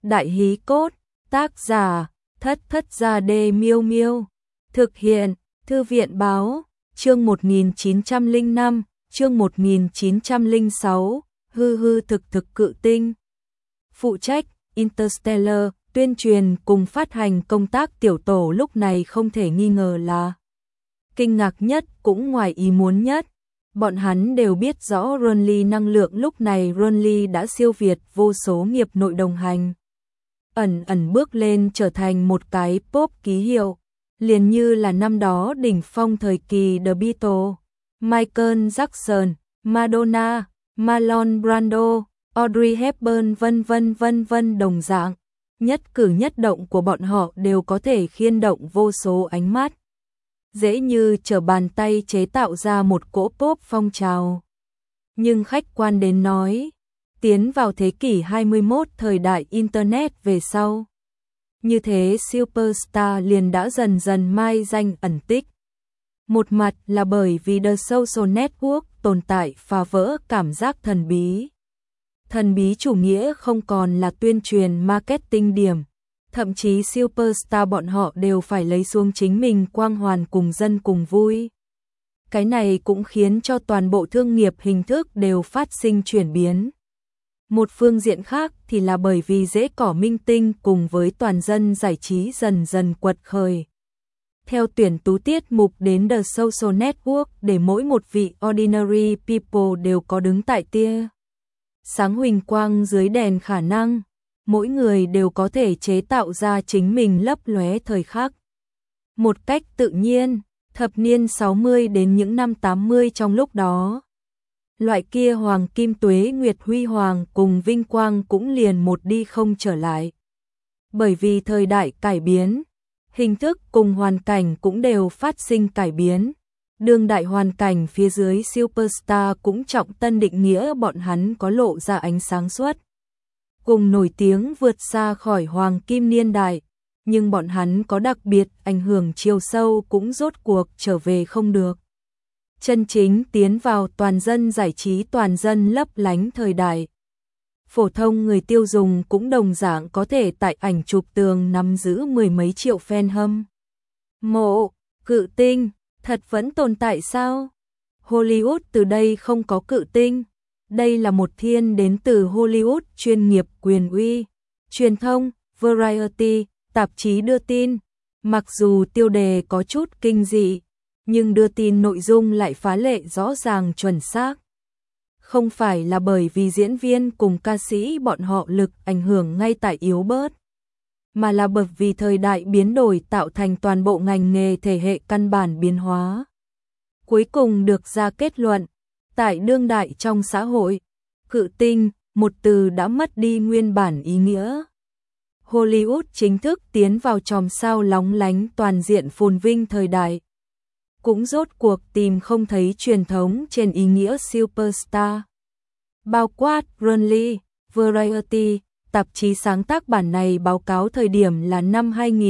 Đại hí cốt, tác giả, Thất Gia Đê Miêu Miêu. Thực hiện, Thư viện báo, chương 1905, chương 1906, thực cự tinh. Phụ trách, Interstellar, tuyên truyền cùng phát hành công tác tiểu tổ lúc này không thể nghi ngờ là kinh ngạc nhất cũng ngoài ý muốn nhất. Bọn hắn đều biết rõ Runly năng lượng lúc này Runly đã siêu việt vô số nghiệp nội đồng hành. Ẩn bước lên trở thành một cái pop ký hiệu, liền như là năm đó đỉnh phong thời kỳ The Beatles, Michael Jackson, Madonna, Marlon Brando, Audrey Hepburn vân vân đồng dạng. Nhất cử nhất động của bọn họ đều có thể khiên động vô số ánh mắt. Dễ như trở bàn tay chế tạo ra một cỗ pop phong trào. Nhưng khách quan đến nói, tiến vào thế kỷ 21 thời đại Internet về sau. Như thế superstar liền đã dần dần mai danh ẩn tích. Một mặt là bởi vì The Social Network tồn tại phá vỡ cảm giác thần bí. Thần bí chủ nghĩa không còn là tuyên truyền marketing điểm. Thậm chí superstar bọn họ đều phải lấy xuống chính mình quang hoàn cùng dân cùng vui. Cái này cũng khiến cho toàn bộ thương nghiệp hình thức đều phát sinh chuyển biến. Một phương diện khác thì là bởi vì rễ cỏ minh tinh cùng với toàn dân giải trí dần dần quật khởi. Theo tuyển tú tiết mục đến The Social Network để mỗi một vị ordinary people đều có đứng tại tia sáng huỳnh quang dưới đèn khả năng. Mỗi người đều có thể chế tạo ra chính mình lấp lóe thời khắc. Một cách tự nhiên, thập niên 60 đến những năm 80 trong lúc đó. Loại kia hoàng kim tuế nguyệt huy hoàng cùng vinh quang cũng liền một đi không trở lại. Bởi vì thời đại cải biến, hình thức cùng hoàn cảnh cũng đều phát sinh cải biến. Đương đại hoàn cảnh phía dưới superstar cũng trọng tân định nghĩa bọn hắn có lộ ra ánh sáng suốt. Cùng nổi tiếng vượt xa khỏi hoàng kim niên đại, nhưng bọn hắn có đặc biệt ảnh hưởng chiều sâu cũng rốt cuộc trở về không được. Chân chính tiến vào toàn dân giải trí toàn dân lấp lánh thời đại. Phổ thông người tiêu dùng cũng đồng dạng có thể tại ảnh chụp tường nắm giữ mười mấy triệu fan hâm mộ. Cự tinh, thật vẫn tồn tại sao? Hollywood từ đây không có cự tinh. Đây là một thiên đến từ Hollywood chuyên nghiệp quyền uy, truyền thông, variety, tạp chí đưa tin. Mặc dù tiêu đề có chút kinh dị, nhưng đưa tin nội dung lại phá lệ rõ ràng chuẩn xác. Không phải là bởi vì diễn viên cùng ca sĩ bọn họ lực ảnh hưởng ngay tại yếu bớt, mà là bởi vì thời đại biến đổi tạo thành toàn bộ ngành nghề thể hệ căn bản biến hóa. Cuối cùng được ra kết luận, tại đương đại trong xã hội, cự tinh, một từ đã mất đi nguyên bản ý nghĩa. Hollywood chính thức tiến vào chòm sao lóng lánh toàn diện phồn vinh thời đại. Cũng rốt cuộc tìm không thấy truyền thống trên ý nghĩa superstar. Bao quát Runly, Variety, tạp chí sáng tác bản này báo cáo thời điểm là năm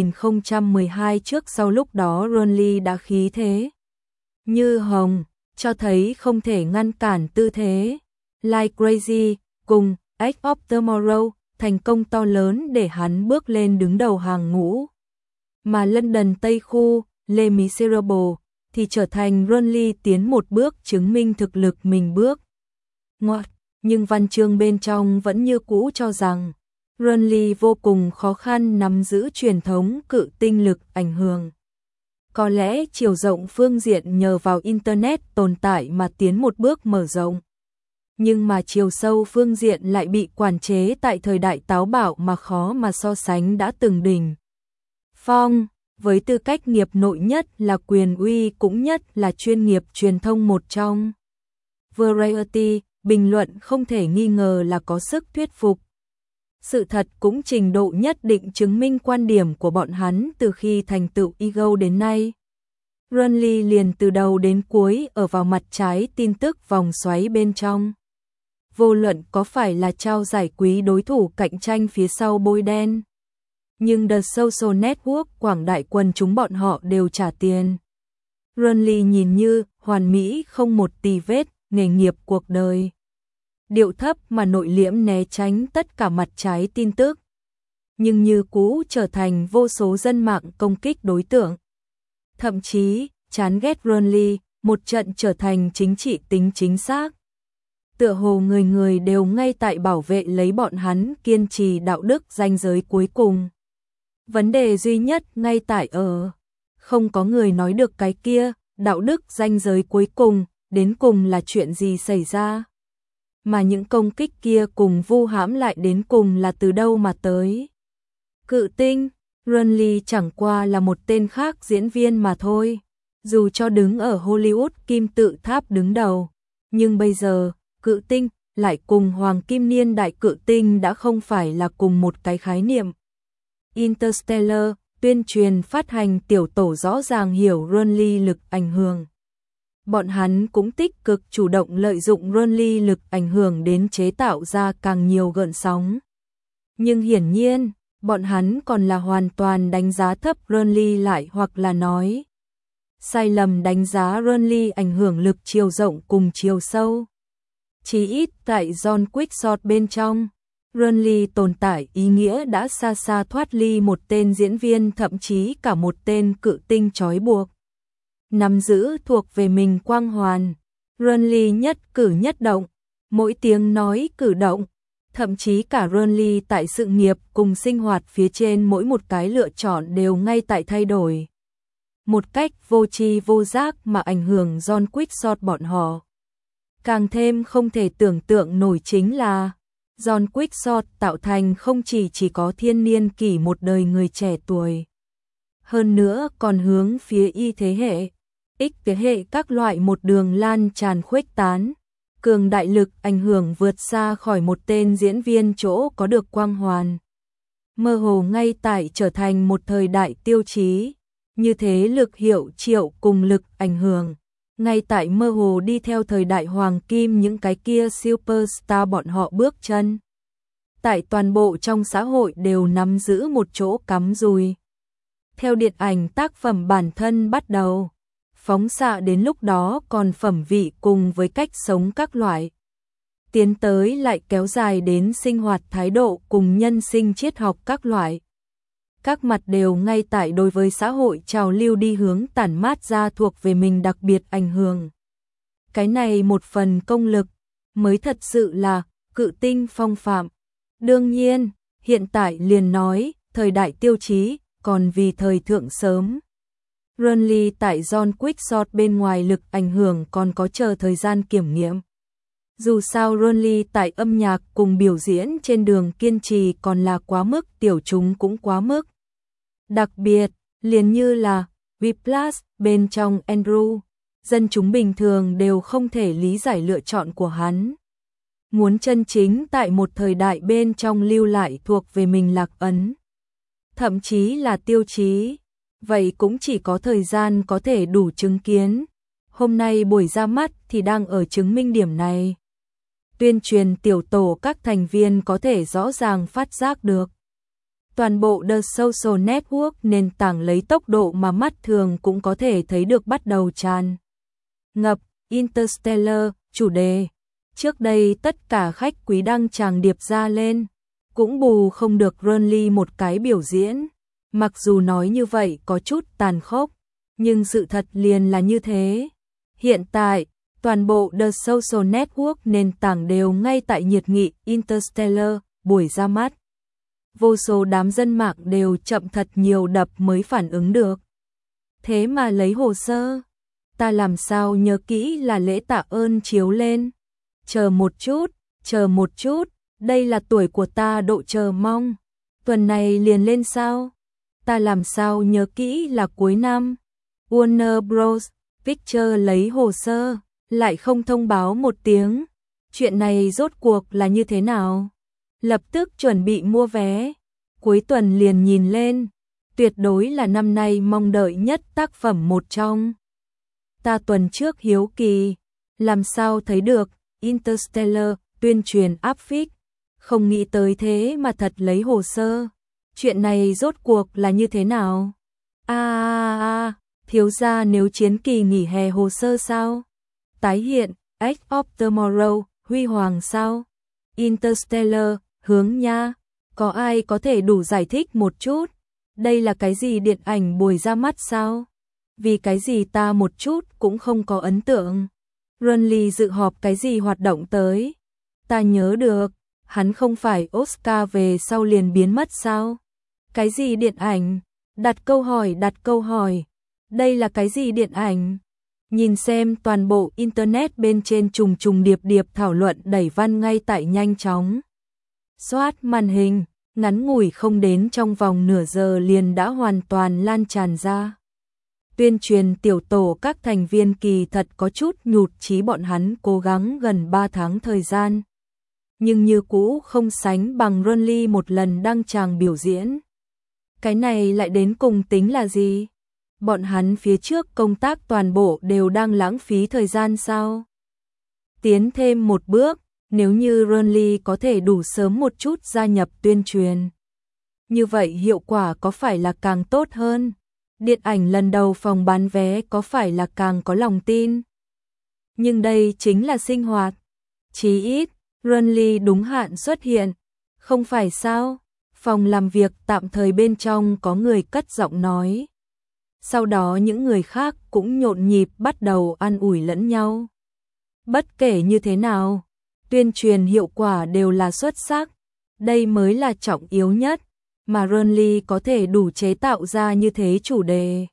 2012 trước sau lúc đó Runly đã khí thế như hồng, cho thấy không thể ngăn cản tư thế. Like Crazy cùng Edge of Tomorrow thành công to lớn để hắn bước lên đứng đầu hàng ngũ. Mà London Tây Khu, Les Miserables thì trở thành Runly tiến một bước chứng minh thực lực mình bước ngoặt. Nhưng văn chương bên trong vẫn như cũ cho rằng Runly vô cùng khó khăn nắm giữ truyền thống cự tinh lực ảnh hưởng. Có lẽ chiều rộng phương diện nhờ vào Internet tồn tại mà tiến một bước mở rộng. Nhưng mà chiều sâu phương diện lại bị quản chế tại thời đại táo bạo mà khó mà so sánh đã từng đỉnh phong. Với tư cách nghiệp nội nhất là quyền uy cũng nhất là chuyên nghiệp truyền thông một trong. Variety, bình luận không thể nghi ngờ là có sức thuyết phục. Sự thật cũng trình độ nhất định chứng minh quan điểm của bọn hắn từ khi thành tựu Ego đến nay. Runly liền từ đầu đến cuối ở vào mặt trái tin tức vòng xoáy bên trong. Vô luận có phải là trao giải quý đối thủ cạnh tranh phía sau bôi đen. Nhưng The Social Network quảng đại quần chúng bọn họ đều trả tiền. Runly nhìn như hoàn mỹ không một tì vết, nghề nghiệp cuộc đời. Điệu thấp mà nội liễm né tránh tất cả mặt trái tin tức. nhưng như cũ trở thành vô số dân mạng công kích đối tượng. Thậm chí, chán ghét Renly, một trận trở thành chính trị tính chính xác. Tựa hồ người người đều ngay tại bảo vệ lấy bọn hắn kiên trì đạo đức ranh giới cuối cùng. Vấn đề duy nhất ngay tại ở, không có người nói được cái kia, đạo đức ranh giới cuối cùng, đến cùng là chuyện gì xảy ra. Mà những công kích kia cùng vu hãm lại đến cùng là từ đâu mà tới. Cự tinh, Renly chẳng qua là một tên khác diễn viên mà thôi. Dù cho đứng ở Hollywood kim tự tháp đứng đầu, nhưng bây giờ, cự tinh lại cùng hoàng kim niên đại cự tinh đã không phải là cùng một cái khái niệm. Interstellar, tuyên truyền phát hành tiểu tổ rõ ràng hiểu Renly lực ảnh hưởng. Bọn hắn cũng tích cực chủ động lợi dụng Renly lực ảnh hưởng đến chế tạo ra càng nhiều gợn sóng. Nhưng hiển nhiên, bọn hắn còn là hoàn toàn đánh giá thấp Renly lại hoặc là nói sai lầm đánh giá Renly ảnh hưởng lực chiều rộng cùng chiều sâu. Chỉ ít tại John Quickshot bên trong, Renly tồn tại ý nghĩa đã xa xa thoát ly một tên diễn viên thậm chí cả một tên cự tinh trói buộc. Nắm giữ thuộc về mình quang hoàn, Renly nhất cử nhất động, mỗi tiếng nói cử động, thậm chí cả Renly tại sự nghiệp cùng sinh hoạt phía trên mỗi một cái lựa chọn đều ngay tại thay đổi. Một cách vô tri vô giác mà ảnh hưởng John Quickshot bọn họ. Càng thêm không thể tưởng tượng nổi chính là John Quickshot tạo thành không chỉ có thiên niên kỷ một đời người trẻ tuổi. Hơn nữa còn hướng phía Y thế hệ, X thế hệ các loại một đường lan tràn khuếch tán. Cường đại lực ảnh hưởng vượt xa khỏi một tên diễn viên chỗ có được quang hoàn. Mơ hồ ngay tại trở thành một thời đại tiêu chí. Như thế lực hiệu triệu cùng lực ảnh hưởng. Ngay tại mơ hồ đi theo thời đại hoàng kim những cái kia superstar bọn họ bước chân. Tại toàn bộ trong xã hội đều nắm giữ một chỗ cắm rùi. Theo điện ảnh tác phẩm bản thân bắt đầu, phóng xạ đến lúc đó còn phẩm vị cùng với cách sống các loại. Tiến tới lại kéo dài đến sinh hoạt thái độ cùng nhân sinh triết học các loại. Các mặt đều ngay tại đối với xã hội trào lưu đi hướng tản mát ra thuộc về mình đặc biệt ảnh hưởng. Cái này một phần công lực, mới thật sự là cự tinh phong phạm. Đương nhiên, hiện tại liền nói, thời đại tiêu chí, còn vì thời thượng sớm. Renly tại John Quickshot bên ngoài lực ảnh hưởng còn có chờ thời gian kiểm nghiệm. Dù sao Renly tại âm nhạc cùng biểu diễn trên đường kiên trì còn là quá mức, tiểu chúng cũng quá mức. Đặc biệt, liền như là Whiplash bên trong Andrew, dân chúng bình thường đều không thể lý giải lựa chọn của hắn. Muốn chân chính tại một thời đại bên trong lưu lại thuộc về mình lạc ấn, thậm chí là tiêu chí, vậy cũng chỉ có thời gian có thể đủ chứng kiến. Hôm nay buổi ra mắt thì đang ở chứng minh điểm này. Tuyên truyền tiểu tổ các thành viên có thể rõ ràng phát giác được. Toàn bộ The Social Network nền tảng lấy tốc độ mà mắt thường cũng có thể thấy được bắt đầu tràn ngập Interstellar chủ đề. Trước đây tất cả khách quý đăng tràng điệp ra lên, cũng bù không được Renly một cái biểu diễn. Mặc dù nói như vậy có chút tàn khốc, nhưng sự thật liền là như thế. Hiện tại, toàn bộ The Social Network nền tảng đều ngay tại nhiệt nghị Interstellar buổi ra mắt. Vô số đám dân mạng đều chậm thật nhiều đập mới phản ứng được. Thế mà lấy hồ sơ, ta làm sao nhớ kỹ là lễ tạ ơn chiếu lên. Chờ một chút, đây là tuổi của ta độ chờ mong. Tuần này liền lên sao? Ta làm sao nhớ kỹ là cuối năm. Warner Bros. Pictures lấy hồ sơ, lại không thông báo một tiếng. Chuyện này rốt cuộc là như thế nào? Lập tức chuẩn bị mua vé. Cuối tuần liền nhìn lên. Tuyệt đối là năm nay mong đợi nhất tác phẩm một trong. Ta tuần trước hiếu kỳ, làm sao thấy được Interstellar tuyên truyền áp phích. Không nghĩ tới thế mà thật lấy hồ sơ. Chuyện này rốt cuộc là như thế nào? Thiếu gia nếu chiến kỳ nghỉ hè hồ sơ sao? Tái hiện, Edge of Tomorrow, huy hoàng sao? Interstellar, hướng nha. Có ai có thể đủ giải thích một chút? Đây là cái gì điện ảnh buổi ra mắt sao? Vì cái gì ta một chút cũng không có ấn tượng. Runley dự họp cái gì hoạt động tới? Ta nhớ được, hắn không phải Oscar về sau liền biến mất sao? Cái gì điện ảnh? Đặt câu hỏi. Đây là cái gì điện ảnh? Nhìn xem toàn bộ internet bên trên trùng trùng điệp điệp thảo luận đẩy văn ngay tại nhanh chóng. Xoát màn hình, ngắn ngủi không đến trong vòng nửa giờ liền đã hoàn toàn lan tràn ra. Tuyên truyền tiểu tổ các thành viên kỳ thật có chút nhụt chí bọn hắn cố gắng gần 3 tháng thời gian. Nhưng như cũ không sánh bằng Runley một lần đăng tràng biểu diễn. Cái này lại đến cùng tính là gì? Bọn hắn phía trước công tác toàn bộ đều đang lãng phí thời gian sao? Tiến thêm một bước, nếu như Runley có thể đủ sớm một chút gia nhập tuyên truyền. Như vậy hiệu quả có phải là càng tốt hơn? Điện ảnh lần đầu phòng bán vé có phải là càng có lòng tin? Nhưng đây chính là sinh hoạt. Chí ít, Runley đúng hạn xuất hiện. Không phải sao? Phòng làm việc tạm thời bên trong có người cất giọng nói. Sau đó những người khác cũng nhộn nhịp bắt đầu an ủi lẫn nhau. Bất kể như thế nào, tuyên truyền hiệu quả đều là xuất sắc. Đây mới là trọng yếu nhất, mà Runley có thể đủ chế tạo ra như thế chủ đề.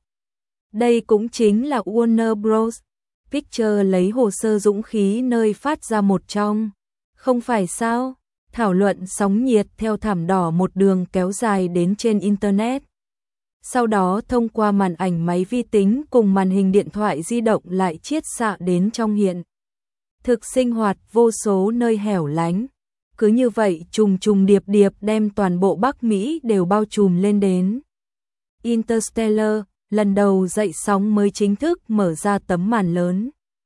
Đây cũng chính là Warner Bros. Pictures lấy hồ sơ dũng khí nơi phát ra một trong. Không phải sao? Thảo luận sóng nhiệt theo thảm đỏ một đường kéo dài đến trên Internet. Sau đó thông qua màn ảnh máy vi tính cùng màn hình điện thoại di động lại chiết xạ đến trong hiện thực sinh hoạt vô số nơi hẻo lánh. Cứ như vậy trùng trùng điệp điệp đem toàn bộ Bắc Mỹ đều bao trùm lên đến. Interstellar, lần đầu dậy sóng mới chính thức mở ra tấm màn lớn.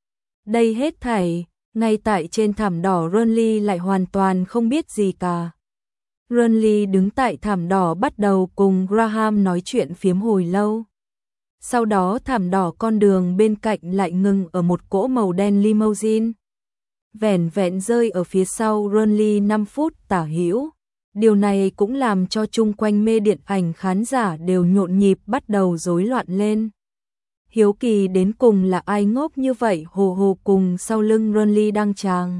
Đây hết thảy, ngay tại trên thảm đỏ Runley lại hoàn toàn không biết gì cả. Runley đứng tại thảm đỏ bắt đầu cùng Graham nói chuyện phiếm hồi lâu. Sau đó thảm đỏ con đường bên cạnh lại ngừng ở một cỗ màu đen limousine. Vẻn vẹn rơi ở phía sau Runley 5 phút tả hữu. Điều này cũng làm cho chung quanh mê điện ảnh khán giả đều nhộn nhịp bắt đầu rối loạn lên. Hiếu kỳ đến cùng là ai ngốc như vậy hồ hồ cùng sau lưng Runley đăng tràng.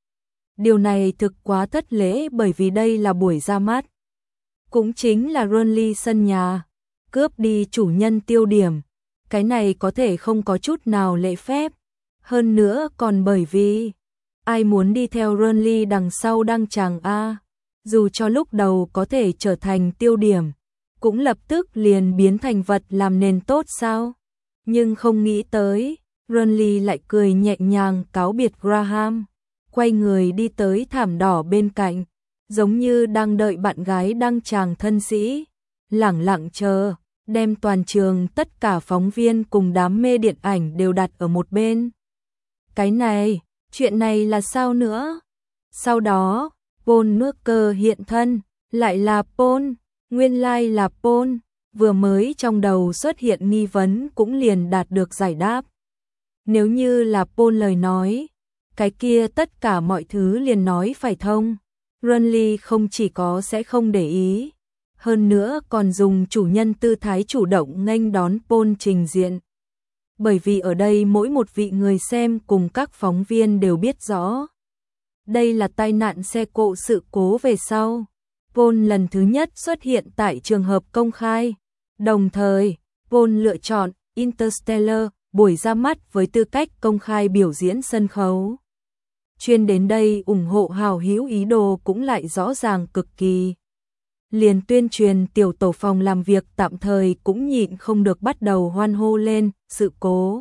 Điều này thực quá thất lễ bởi vì đây là buổi ra mắt. Cũng chính là Runley sân nhà, cướp đi chủ nhân tiêu điểm. Cái này có thể không có chút nào lễ phép. Hơn nữa còn bởi vì ai muốn đi theo Runley đằng sau đăng tràng a, dù cho lúc đầu có thể trở thành tiêu điểm, cũng lập tức liền biến thành vật làm nền tốt sao? Nhưng không nghĩ tới, Runley lại cười nhẹ nhàng cáo biệt Graham, quay người đi tới thảm đỏ bên cạnh, giống như đang đợi bạn gái đăng tràng thân sĩ, lẳng lặng chờ, đem toàn trường tất cả phóng viên cùng đám mê điện ảnh đều đặt ở một bên. Cái này, chuyện này là sao nữa? Sau đó, Paul Walker hiện thân, lại là Paul, nguyên lai là Paul, vừa mới trong đầu xuất hiện nghi vấn cũng liền đạt được giải đáp. Nếu như là Paul lời nói, cái kia tất cả mọi thứ liền nói phải thông. Runley không chỉ có sẽ không để ý, hơn nữa còn dùng chủ nhân tư thái chủ động nghênh đón Paul trình diện. Bởi vì ở đây mỗi một vị người xem cùng các phóng viên đều biết rõ. Đây là tai nạn xe cộ sự cố về sau. Paul lần thứ nhất xuất hiện tại trường hợp công khai. Đồng thời, Paul lựa chọn Interstellar buổi ra mắt với tư cách công khai biểu diễn sân khấu. Chuyên đến đây ủng hộ hào hữu ý đồ cũng lại rõ ràng cực kỳ. Liền tuyên truyền tiểu tổ phòng làm việc tạm thời cũng nhịn không được bắt đầu hoan hô lên, sự cố.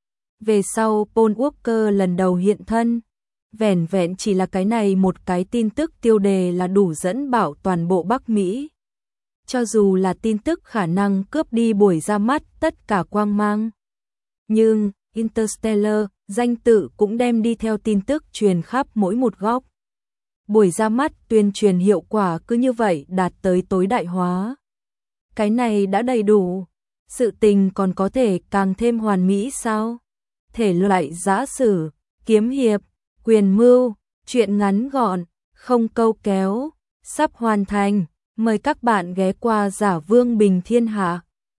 Về sau Paul Walker lần đầu hiện thân, vẻn vẹn chỉ là cái này một cái tin tức tiêu đề là đủ dẫn bảo toàn bộ Bắc Mỹ. Cho dù là tin tức khả năng cướp đi buổi ra mắt tất cả quang mang. Nhưng, Interstellar, danh tự cũng đem đi theo tin tức truyền khắp mỗi một góc. Buổi ra mắt tuyên truyền hiệu quả cứ như vậy đạt tới tối đại hóa. Cái này đã đầy đủ. Sự tình còn có thể càng thêm hoàn mỹ sao? Thể loại giã sử, kiếm hiệp, quyền mưu, truyện ngắn gọn, không câu kéo, sắp hoàn thành. Mời các bạn ghé qua Giả Vương Bình Thiên Hạ.